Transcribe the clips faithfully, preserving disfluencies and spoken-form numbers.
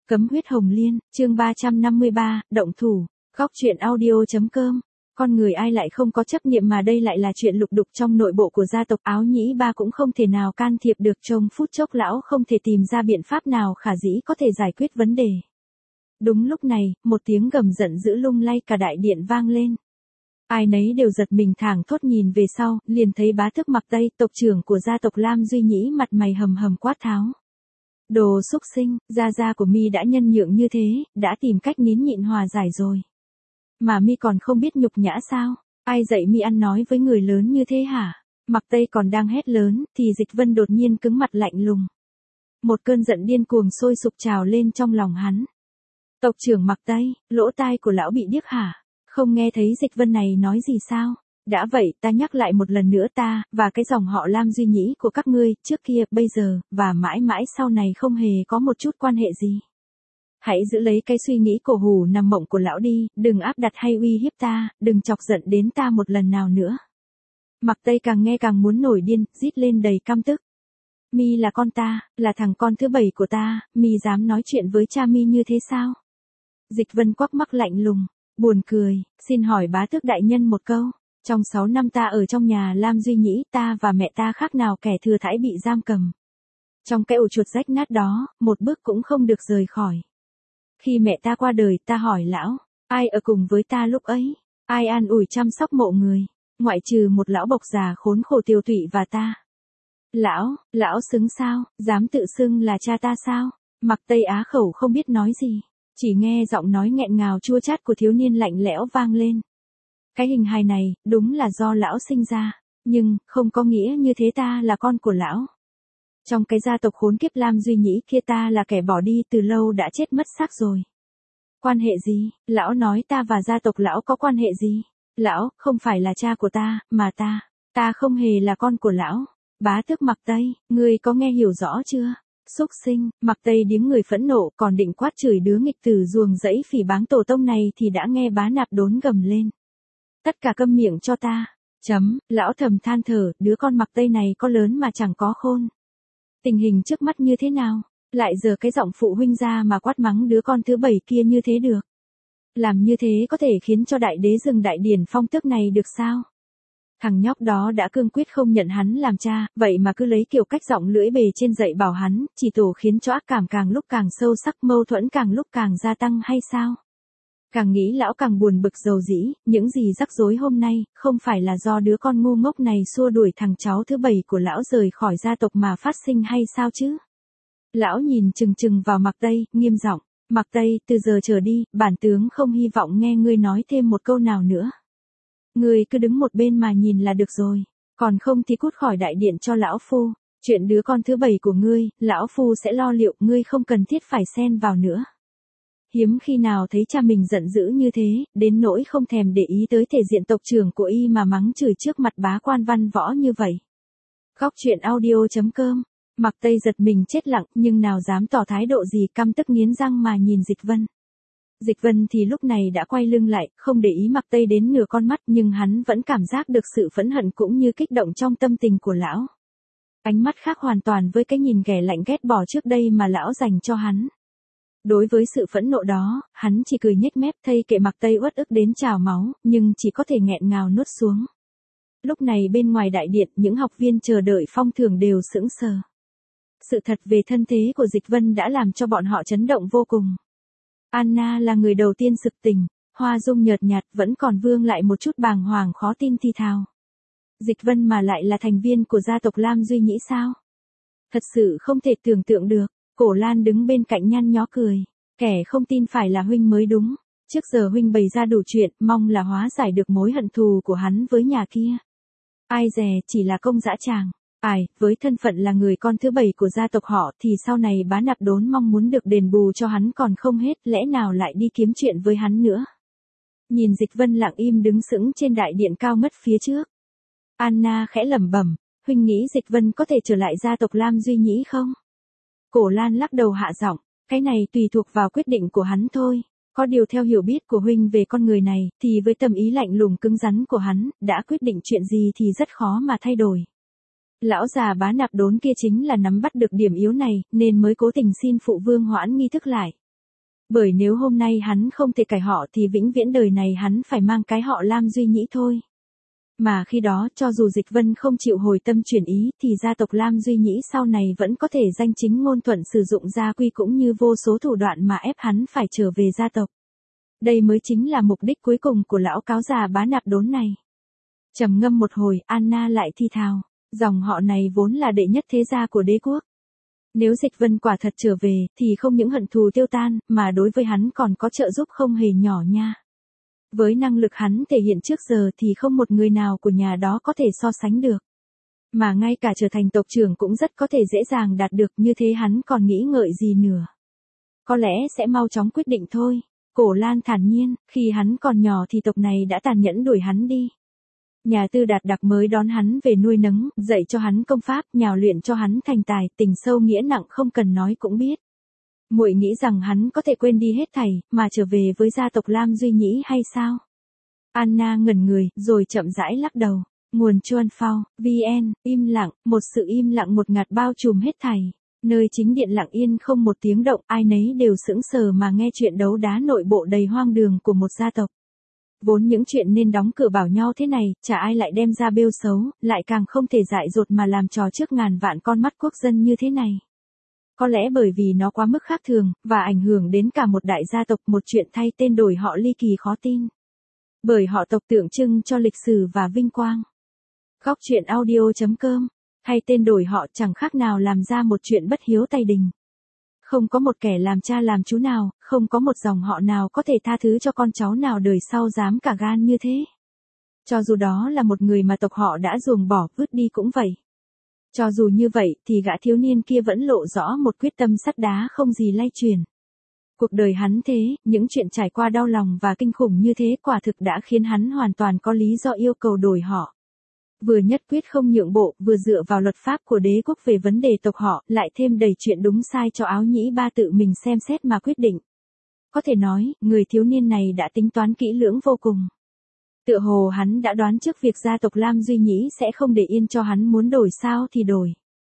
Cấm huyết hồng liên, chương ba trăm năm mươi ba, động thủ, góc truyện audio.com. Con người ai lại không có chấp niệm mà đây lại là chuyện lục đục trong nội bộ của gia tộc Áo Nhĩ Ba cũng không thể nào can thiệp được, trong phút chốc lão không thể tìm ra biện pháp nào khả dĩ có thể giải quyết vấn đề. Đúng lúc này, một tiếng gầm giận dữ lung lay cả đại điện vang lên. Ai nấy đều giật mình thảng thốt nhìn về sau, liền thấy Bá Tước Mặc Tây, tộc trưởng của gia tộc Lam Duy Nhĩ mặt mày hầm hầm quát tháo. Đồ xúc sinh, gia gia của mi đã nhân nhượng như thế, đã tìm cách nín nhịn hòa giải rồi. Mà mi còn không biết nhục nhã sao? Ai dạy mi ăn nói với người lớn như thế hả? Mặc Tây còn đang hét lớn, thì Dịch Vân đột nhiên cứng mặt lạnh lùng. Một cơn giận điên cuồng sôi sục trào lên trong lòng hắn. Tộc trưởng Mặc Tây, lỗ tai của lão bị điếc hả? Không nghe thấy Dịch Vân này nói gì sao? Đã vậy, ta nhắc lại một lần nữa, ta, và cái dòng họ Lam Duy Nhĩ của các ngươi, trước kia, bây giờ, và mãi mãi sau này không hề có một chút quan hệ gì. Hãy giữ lấy cái suy nghĩ cổ hủ nằm mộng của lão đi, đừng áp đặt hay uy hiếp ta, đừng chọc giận đến ta một lần nào nữa. Mặc Tây càng nghe càng muốn nổi điên, rít lên đầy căm tức. Mi là con ta, là thằng con thứ bảy của ta, mi dám nói chuyện với cha mi như thế sao? Dịch Vân quắc mắt lạnh lùng, buồn cười, xin hỏi Bá Tước đại nhân một câu. Trong sáu năm ta ở trong nhà Lam Duy Nhĩ, ta và mẹ ta khác nào kẻ thừa thãi bị giam cầm. Trong cái ổ chuột rách nát đó, một bước cũng không được rời khỏi. Khi mẹ ta qua đời, ta hỏi lão, ai ở cùng với ta lúc ấy? Ai an ủi chăm sóc mộ người? Ngoại trừ một lão bộc già khốn khổ tiêu tụy và ta. Lão, lão xứng sao, dám tự xưng là cha ta sao? Mặc Tây á khẩu không biết nói gì, chỉ nghe giọng nói nghẹn ngào chua chát của thiếu niên lạnh lẽo vang lên. Cái hình hài này, đúng là do lão sinh ra, nhưng, không có nghĩa như thế ta là con của lão. Trong cái gia tộc khốn kiếp Lam Duy Nhĩ kia ta là kẻ bỏ đi từ lâu đã chết mất xác rồi. Quan hệ gì? Lão nói ta và gia tộc lão có quan hệ gì? Lão, không phải là cha của ta, mà ta, ta không hề là con của lão. Bá Tước Mặc Tây, ngươi có nghe hiểu rõ chưa? Xúc sinh, Mặc Tây điếng người phẫn nộ, còn định quát chửi đứa nghịch tử ruồng rẫy phỉ báng tổ tông này thì đã nghe Bá Nạp Đốn gầm lên. Tất cả câm miệng cho ta. Chấm, lão thầm than thở, đứa con Mặc Tây này có lớn mà chẳng có khôn. Tình hình trước mắt như thế nào? Lại giờ cái giọng phụ huynh ra mà quát mắng đứa con thứ bảy kia như thế được. Làm như thế có thể khiến cho đại đế dừng đại điển phong tước này được sao? Thằng nhóc đó đã cương quyết không nhận hắn làm cha, vậy mà cứ lấy kiểu cách giọng lưỡi bề trên dạy bảo hắn, chỉ tổ khiến cho ác cảm càng lúc càng sâu sắc, mâu thuẫn càng lúc càng gia tăng hay sao? Càng nghĩ lão càng buồn bực dầu dĩ, những gì rắc rối hôm nay, không phải là do đứa con ngu ngốc này xua đuổi thằng cháu thứ bảy của lão rời khỏi gia tộc mà phát sinh hay sao chứ? Lão nhìn chừng chừng vào Mặc Tây, nghiêm giọng, Mặc Tây, từ giờ trở đi, bản tướng không hy vọng nghe ngươi nói thêm một câu nào nữa. Ngươi cứ đứng một bên mà nhìn là được rồi, còn không thì cút khỏi đại điện cho lão phu, chuyện đứa con thứ bảy của ngươi, lão phu sẽ lo liệu, ngươi không cần thiết phải xen vào nữa. Hiếm khi nào thấy cha mình giận dữ như thế, đến nỗi không thèm để ý tới thể diện tộc trưởng của y mà mắng chửi trước mặt bá quan văn võ như vậy. Góc truyện audio.com. Mặc Tây giật mình chết lặng, nhưng nào dám tỏ thái độ gì, căm tức nghiến răng mà nhìn Dịch Vân. Dịch Vân thì lúc này đã quay lưng lại, không để ý Mặc Tây đến nửa con mắt, nhưng hắn vẫn cảm giác được sự phẫn hận cũng như kích động trong tâm tình của lão. Ánh mắt khác hoàn toàn với cái nhìn ghẻ lạnh ghét bỏ trước đây mà lão dành cho hắn. Đối với sự phẫn nộ đó, hắn chỉ cười nhếch mép, thay kệ Mặc Tây uất ức đến trào máu, nhưng chỉ có thể nghẹn ngào nuốt xuống. Lúc này bên ngoài đại điện, những học viên chờ đợi phong thưởng đều sững sờ. Sự thật về thân thế của Dịch Vân đã làm cho bọn họ chấn động vô cùng. Anna là người đầu tiên sực tỉnh, hoa dung nhợt nhạt vẫn còn vương lại một chút bàng hoàng khó tin thi thào. Dịch Vân mà lại là thành viên của gia tộc Lam Duy Nhĩ sao? Thật sự không thể tưởng tượng được. Cổ Lan đứng bên cạnh nhăn nhó cười, kẻ không tin phải là huynh mới đúng, trước giờ huynh bày ra đủ chuyện, mong là hóa giải được mối hận thù của hắn với nhà kia. Ai dè, chỉ là công dã tràng. Ai, với thân phận là người con thứ bảy của gia tộc họ thì sau này Bá Nạp Đốn mong muốn được đền bù cho hắn còn không hết, lẽ nào lại đi kiếm chuyện với hắn nữa. Nhìn Dịch Vân lặng im đứng sững trên đại điện cao mất phía trước. Anna khẽ lẩm bẩm, huynh nghĩ Dịch Vân có thể trở lại gia tộc Lam Duy Nhĩ không? Cổ Lan lắc đầu hạ giọng, cái này tùy thuộc vào quyết định của hắn thôi. Có điều theo hiểu biết của huynh về con người này, thì với tâm ý lạnh lùng cứng rắn của hắn, đã quyết định chuyện gì thì rất khó mà thay đổi. Lão già Bá Nạp Đốn kia chính là nắm bắt được điểm yếu này, nên mới cố tình xin phụ vương hoãn nghi thức lại. Bởi nếu hôm nay hắn không thể cải họ thì vĩnh viễn đời này hắn phải mang cái họ Lam Duy Nhĩ thôi. Mà khi đó cho dù Dịch Vân không chịu hồi tâm chuyển ý thì gia tộc Lam Duy Nhĩ sau này vẫn có thể danh chính ngôn thuận sử dụng gia quy cũng như vô số thủ đoạn mà ép hắn phải trở về gia tộc. Đây mới chính là mục đích cuối cùng của lão cáo già bá nạp đốn này. Trầm ngâm một hồi, Anna lại thi thào, dòng họ này vốn là đệ nhất thế gia của đế quốc. Nếu Dịch Vân quả thật trở về thì không những hận thù tiêu tan mà đối với hắn còn có trợ giúp không hề nhỏ nha. Với năng lực hắn thể hiện trước giờ thì không một người nào của nhà đó có thể so sánh được. Mà ngay cả trở thành tộc trưởng cũng rất có thể dễ dàng đạt được, như thế hắn còn nghĩ ngợi gì nữa. Có lẽ sẽ mau chóng quyết định thôi. Cổ Lan thản nhiên, khi hắn còn nhỏ thì tộc này đã tàn nhẫn đuổi hắn đi. Nhà Tư Đạt Đặc mới đón hắn về nuôi nấng, dạy cho hắn công pháp, nhào luyện cho hắn thành tài, tình sâu nghĩa nặng không cần nói cũng biết. Muội nghĩ rằng hắn có thể quên đi hết thảy, mà trở về với gia tộc Lam Duy Nhĩ hay sao? Anna ngẩn người, rồi chậm rãi lắc đầu. Nguồn Chuan Phao, vn, im lặng, một sự im lặng một ngạt bao trùm hết thảy. Nơi chính điện lặng yên không một tiếng động, ai nấy đều sững sờ mà nghe chuyện đấu đá nội bộ đầy hoang đường của một gia tộc. Vốn những chuyện nên đóng cửa bảo nhau thế này, chả ai lại đem ra bêu xấu, lại càng không thể dại dột mà làm trò trước ngàn vạn con mắt quốc dân như thế này. Có lẽ bởi vì nó quá mức khác thường, và ảnh hưởng đến cả một đại gia tộc, một chuyện thay tên đổi họ ly kỳ khó tin. Bởi họ tộc tượng trưng cho lịch sử và vinh quang. Góc truyện audio chấm com, thay tên đổi họ chẳng khác nào làm ra một chuyện bất hiếu tày đình. Không có một kẻ làm cha làm chú nào, không có một dòng họ nào có thể tha thứ cho con cháu nào đời sau dám cả gan như thế. Cho dù đó là một người mà tộc họ đã ruồng bỏ vứt đi cũng vậy. Cho dù như vậy thì gã thiếu niên kia vẫn lộ rõ một quyết tâm sắt đá không gì lay chuyển. Cuộc đời hắn thế, những chuyện trải qua đau lòng và kinh khủng như thế quả thực đã khiến hắn hoàn toàn có lý do yêu cầu đổi họ. Vừa nhất quyết không nhượng bộ, vừa dựa vào luật pháp của đế quốc về vấn đề tộc họ, lại thêm đầy chuyện đúng sai cho Áo Nhĩ Ba tự mình xem xét mà quyết định. Có thể nói, người thiếu niên này đã tính toán kỹ lưỡng vô cùng. Tựa hồ hắn đã đoán trước việc gia tộc Lam Duy Nhĩ sẽ không để yên cho hắn muốn đổi sao thì đổi.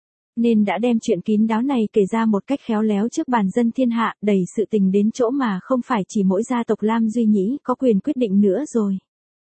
Nên đã đem chuyện kín đáo này kể ra một cách khéo léo trước bàn dân thiên hạ, đẩy sự tình đến chỗ mà không phải chỉ mỗi gia tộc Lam Duy Nhĩ có quyền quyết định nữa rồi.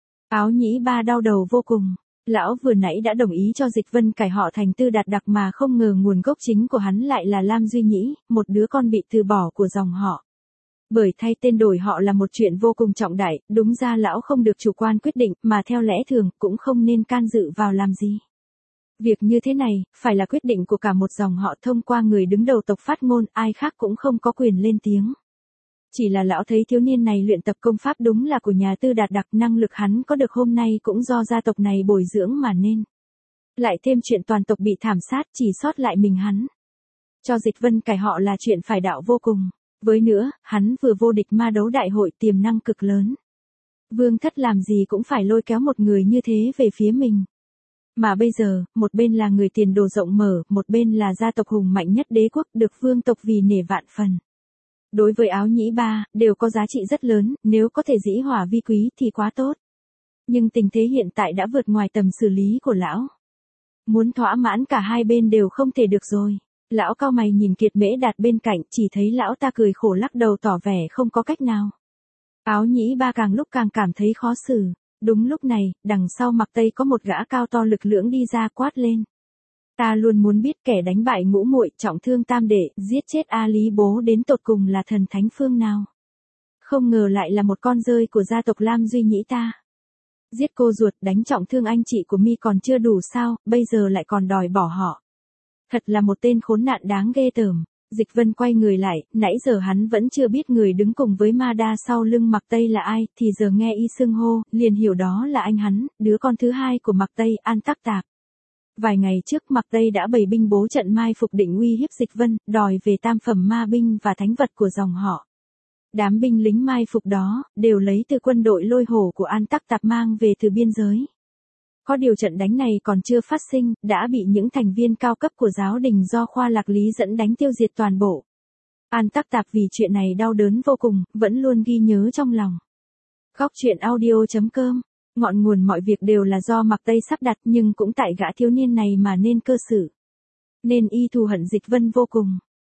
Áo Nhĩ Ba đau đầu vô cùng. Lão vừa nãy đã đồng ý cho Dịch Vân cải họ thành Tư Đạt Đặc mà không ngờ nguồn gốc chính của hắn lại là Lam Duy Nhĩ, một đứa con bị từ bỏ của dòng họ. Bởi thay tên đổi họ là một chuyện vô cùng trọng đại, đúng ra lão không được chủ quan quyết định, mà theo lẽ thường cũng không nên can dự vào làm gì. Việc như thế này, phải là quyết định của cả một dòng họ thông qua người đứng đầu tộc phát ngôn, ai khác cũng không có quyền lên tiếng. Chỉ là lão thấy thiếu niên này luyện tập công pháp đúng là của nhà Tư Đạt Đặc, năng lực hắn có được hôm nay cũng do gia tộc này bồi dưỡng mà nên. Lại thêm chuyện toàn tộc bị thảm sát, chỉ sót lại mình hắn. Cho Dịch Vân cải họ là chuyện phải đạo vô cùng. Với nữa, hắn vừa vô địch ma đấu đại hội, tiềm năng cực lớn. Vương thất làm gì cũng phải lôi kéo một người như thế về phía mình. Mà bây giờ, một bên là người tiền đồ rộng mở, một bên là gia tộc hùng mạnh nhất đế quốc, được vương tộc vì nể vạn phần. Đối với Áo Nhĩ Ba, đều có giá trị rất lớn, nếu có thể dĩ hòa vi quý thì quá tốt. Nhưng tình thế hiện tại đã vượt ngoài tầm xử lý của lão. Muốn thỏa mãn cả hai bên đều không thể được rồi. Lão cau mày nhìn Kiệt Mễ Đạt bên cạnh, chỉ thấy lão ta cười khổ lắc đầu tỏ vẻ không có cách nào. Áo Nhĩ Ba càng lúc càng cảm thấy khó xử. Đúng lúc này, đằng sau Mặc Tây có một gã cao to lực lưỡng đi ra quát lên. Ta luôn muốn biết kẻ đánh bại ngũ muội, trọng thương tam đệ, giết chết A Lý Bố đến tột cùng là thần thánh phương nào. Không ngờ lại là một con rơi của gia tộc Lam Duy Nhĩ ta. Giết cô ruột, đánh trọng thương anh chị của mi còn chưa đủ sao, bây giờ lại còn đòi bỏ họ. Thật là một tên khốn nạn đáng ghê tởm. Dịch Vân quay người lại, nãy giờ hắn vẫn chưa biết người đứng cùng với Ma Đa sau lưng Mặc Tây là ai, thì giờ nghe y xưng hô, liền hiểu đó là anh hắn, đứa con thứ hai của Mặc Tây, An Tắc Tạp. Vài ngày trước Mặc Tây đã bày binh bố trận mai phục định uy hiếp Dịch Vân, đòi về tam phẩm ma binh và thánh vật của dòng họ. Đám binh lính mai phục đó, đều lấy từ quân đội lôi hổ của An Tắc Tạp mang về từ biên giới. Có điều trận đánh này còn chưa phát sinh, đã bị những thành viên cao cấp của giáo đình do Khoa Lạc Lý dẫn đánh tiêu diệt toàn bộ. An Tắc Tạp vì chuyện này đau đớn vô cùng, vẫn luôn ghi nhớ trong lòng. Góc truyện audio chấm com, ngọn nguồn mọi việc đều là do Mặc Tây sắp đặt, nhưng cũng tại gã thiếu niên này mà nên cơ sự. Nên y thù hận Dịch Vân vô cùng.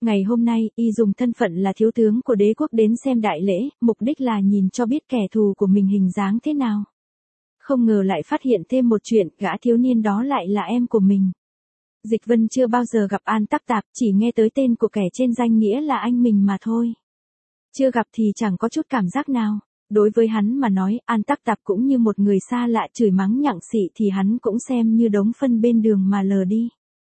Ngày hôm nay, y dùng thân phận là thiếu tướng của đế quốc đến xem đại lễ, mục đích là nhìn cho biết kẻ thù của mình hình dáng thế nào. Không ngờ lại phát hiện thêm một chuyện, gã thiếu niên đó lại là em của mình. Dịch Vân chưa bao giờ gặp An Tắc Tạp, chỉ nghe tới tên của kẻ trên danh nghĩa là anh mình mà thôi. Chưa gặp thì chẳng có chút cảm giác nào. Đối với hắn mà nói, An Tắc Tạp cũng như một người xa lạ chửi mắng nhặng xị thì hắn cũng xem như đống phân bên đường mà lờ đi.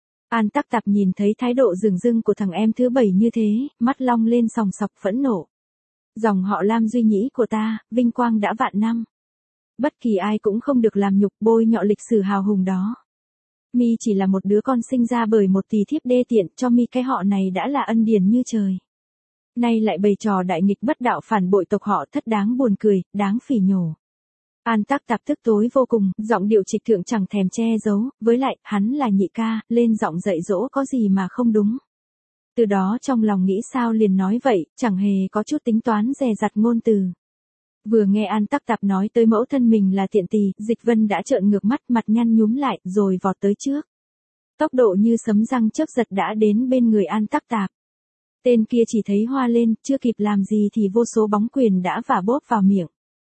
An Tắc Tạp nhìn thấy thái độ dửng dưng của thằng em thứ bảy như thế, mắt long lên sòng sọc phẫn nộ. Dòng họ Lam Duy Nhĩ của ta, vinh quang đã vạn năm. Bất kỳ ai cũng không được làm nhục bôi nhọ lịch sử hào hùng đó. Mi chỉ là một đứa con sinh ra bởi một tỳ thiếp đê tiện, cho Mi cái họ này đã là ân điển như trời. Nay lại bày trò đại nghịch bất đạo phản bội tộc họ, thất đáng buồn cười, đáng phỉ nhổ. An Tắc Tạp tức tối vô cùng, giọng điệu trịch thượng chẳng thèm che giấu, với lại, hắn là nhị ca, lên giọng dạy dỗ có gì mà không đúng. Từ đó trong lòng nghĩ sao liền nói vậy, chẳng hề có chút tính toán dè dặt ngôn từ. Vừa nghe An Tắc Tạp nói tới mẫu thân mình là tiện tỳ, Dịch Vân đã trợn ngược mắt, mặt nhăn nhúm lại, rồi vọt tới trước. Tốc độ như sấm răng chớp giật đã đến bên người An Tắc Tạp. Tên kia chỉ thấy hoa lên, chưa kịp làm gì thì vô số bóng quyền đã vả bốp vào miệng.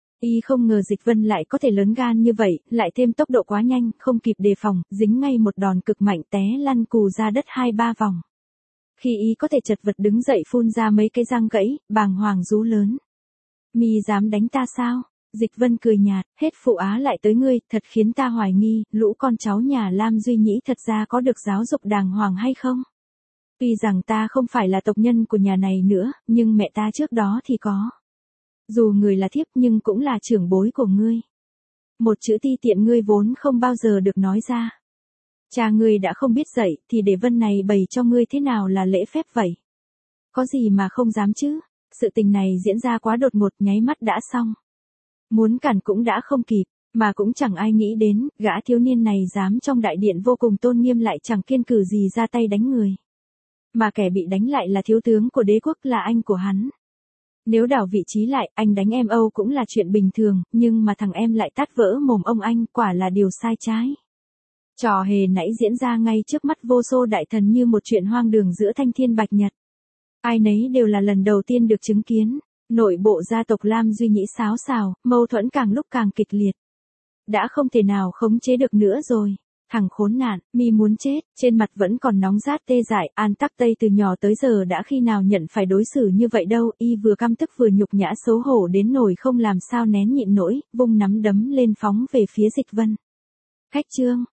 Y không ngờ Dịch Vân lại có thể lớn gan như vậy, lại thêm tốc độ quá nhanh, không kịp đề phòng, dính ngay một đòn cực mạnh té lăn cù ra đất hai ba vòng. Khi Y có thể chật vật đứng dậy phun ra mấy cái răng gãy, bàng hoàng rú lớn. Mi dám đánh ta sao? Dịch Vân cười nhạt, hết phụ á lại tới ngươi, thật khiến ta hoài nghi, lũ con cháu nhà Lam Duy Nhĩ thật ra có được giáo dục đàng hoàng hay không? Tuy rằng ta không phải là tộc nhân của nhà này nữa, nhưng mẹ ta trước đó thì có. Dù người là thiếp nhưng cũng là trưởng bối của ngươi. Một chữ ti tiện ngươi vốn không bao giờ được nói ra. Cha ngươi đã không biết dạy, thì để Vân này bày cho ngươi thế nào là lễ phép vậy? Có gì mà không dám chứ? Sự tình này diễn ra quá đột ngột, nháy mắt đã xong. Muốn cản cũng đã không kịp, mà cũng chẳng ai nghĩ đến, gã thiếu niên này dám trong đại điện vô cùng tôn nghiêm lại chẳng kiêng cử gì ra tay đánh người. Mà kẻ bị đánh lại là thiếu tướng của đế quốc, là anh của hắn. Nếu đảo vị trí lại, anh đánh em Âu cũng là chuyện bình thường, nhưng mà thằng em lại tát vỡ mồm ông anh, quả là điều sai trái. Trò hề nãy diễn ra ngay trước mắt vô số đại thần như một chuyện hoang đường giữa thanh thiên bạch nhật. Ai nấy đều là lần đầu tiên được chứng kiến. Nội bộ gia tộc Lam Duy Nhĩ xáo xào, mâu thuẫn càng lúc càng kịch liệt. Đã không thể nào khống chế được nữa rồi. Thằng khốn nạn, Mi muốn chết, trên mặt vẫn còn nóng rát tê dại. An Tắc Tây từ nhỏ tới giờ đã khi nào nhận phải đối xử như vậy đâu. Y vừa căm tức vừa nhục nhã xấu hổ đến nỗi không làm sao nén nhịn nổi, vung nắm đấm lên phóng về phía Dịch Vân. Khách trương,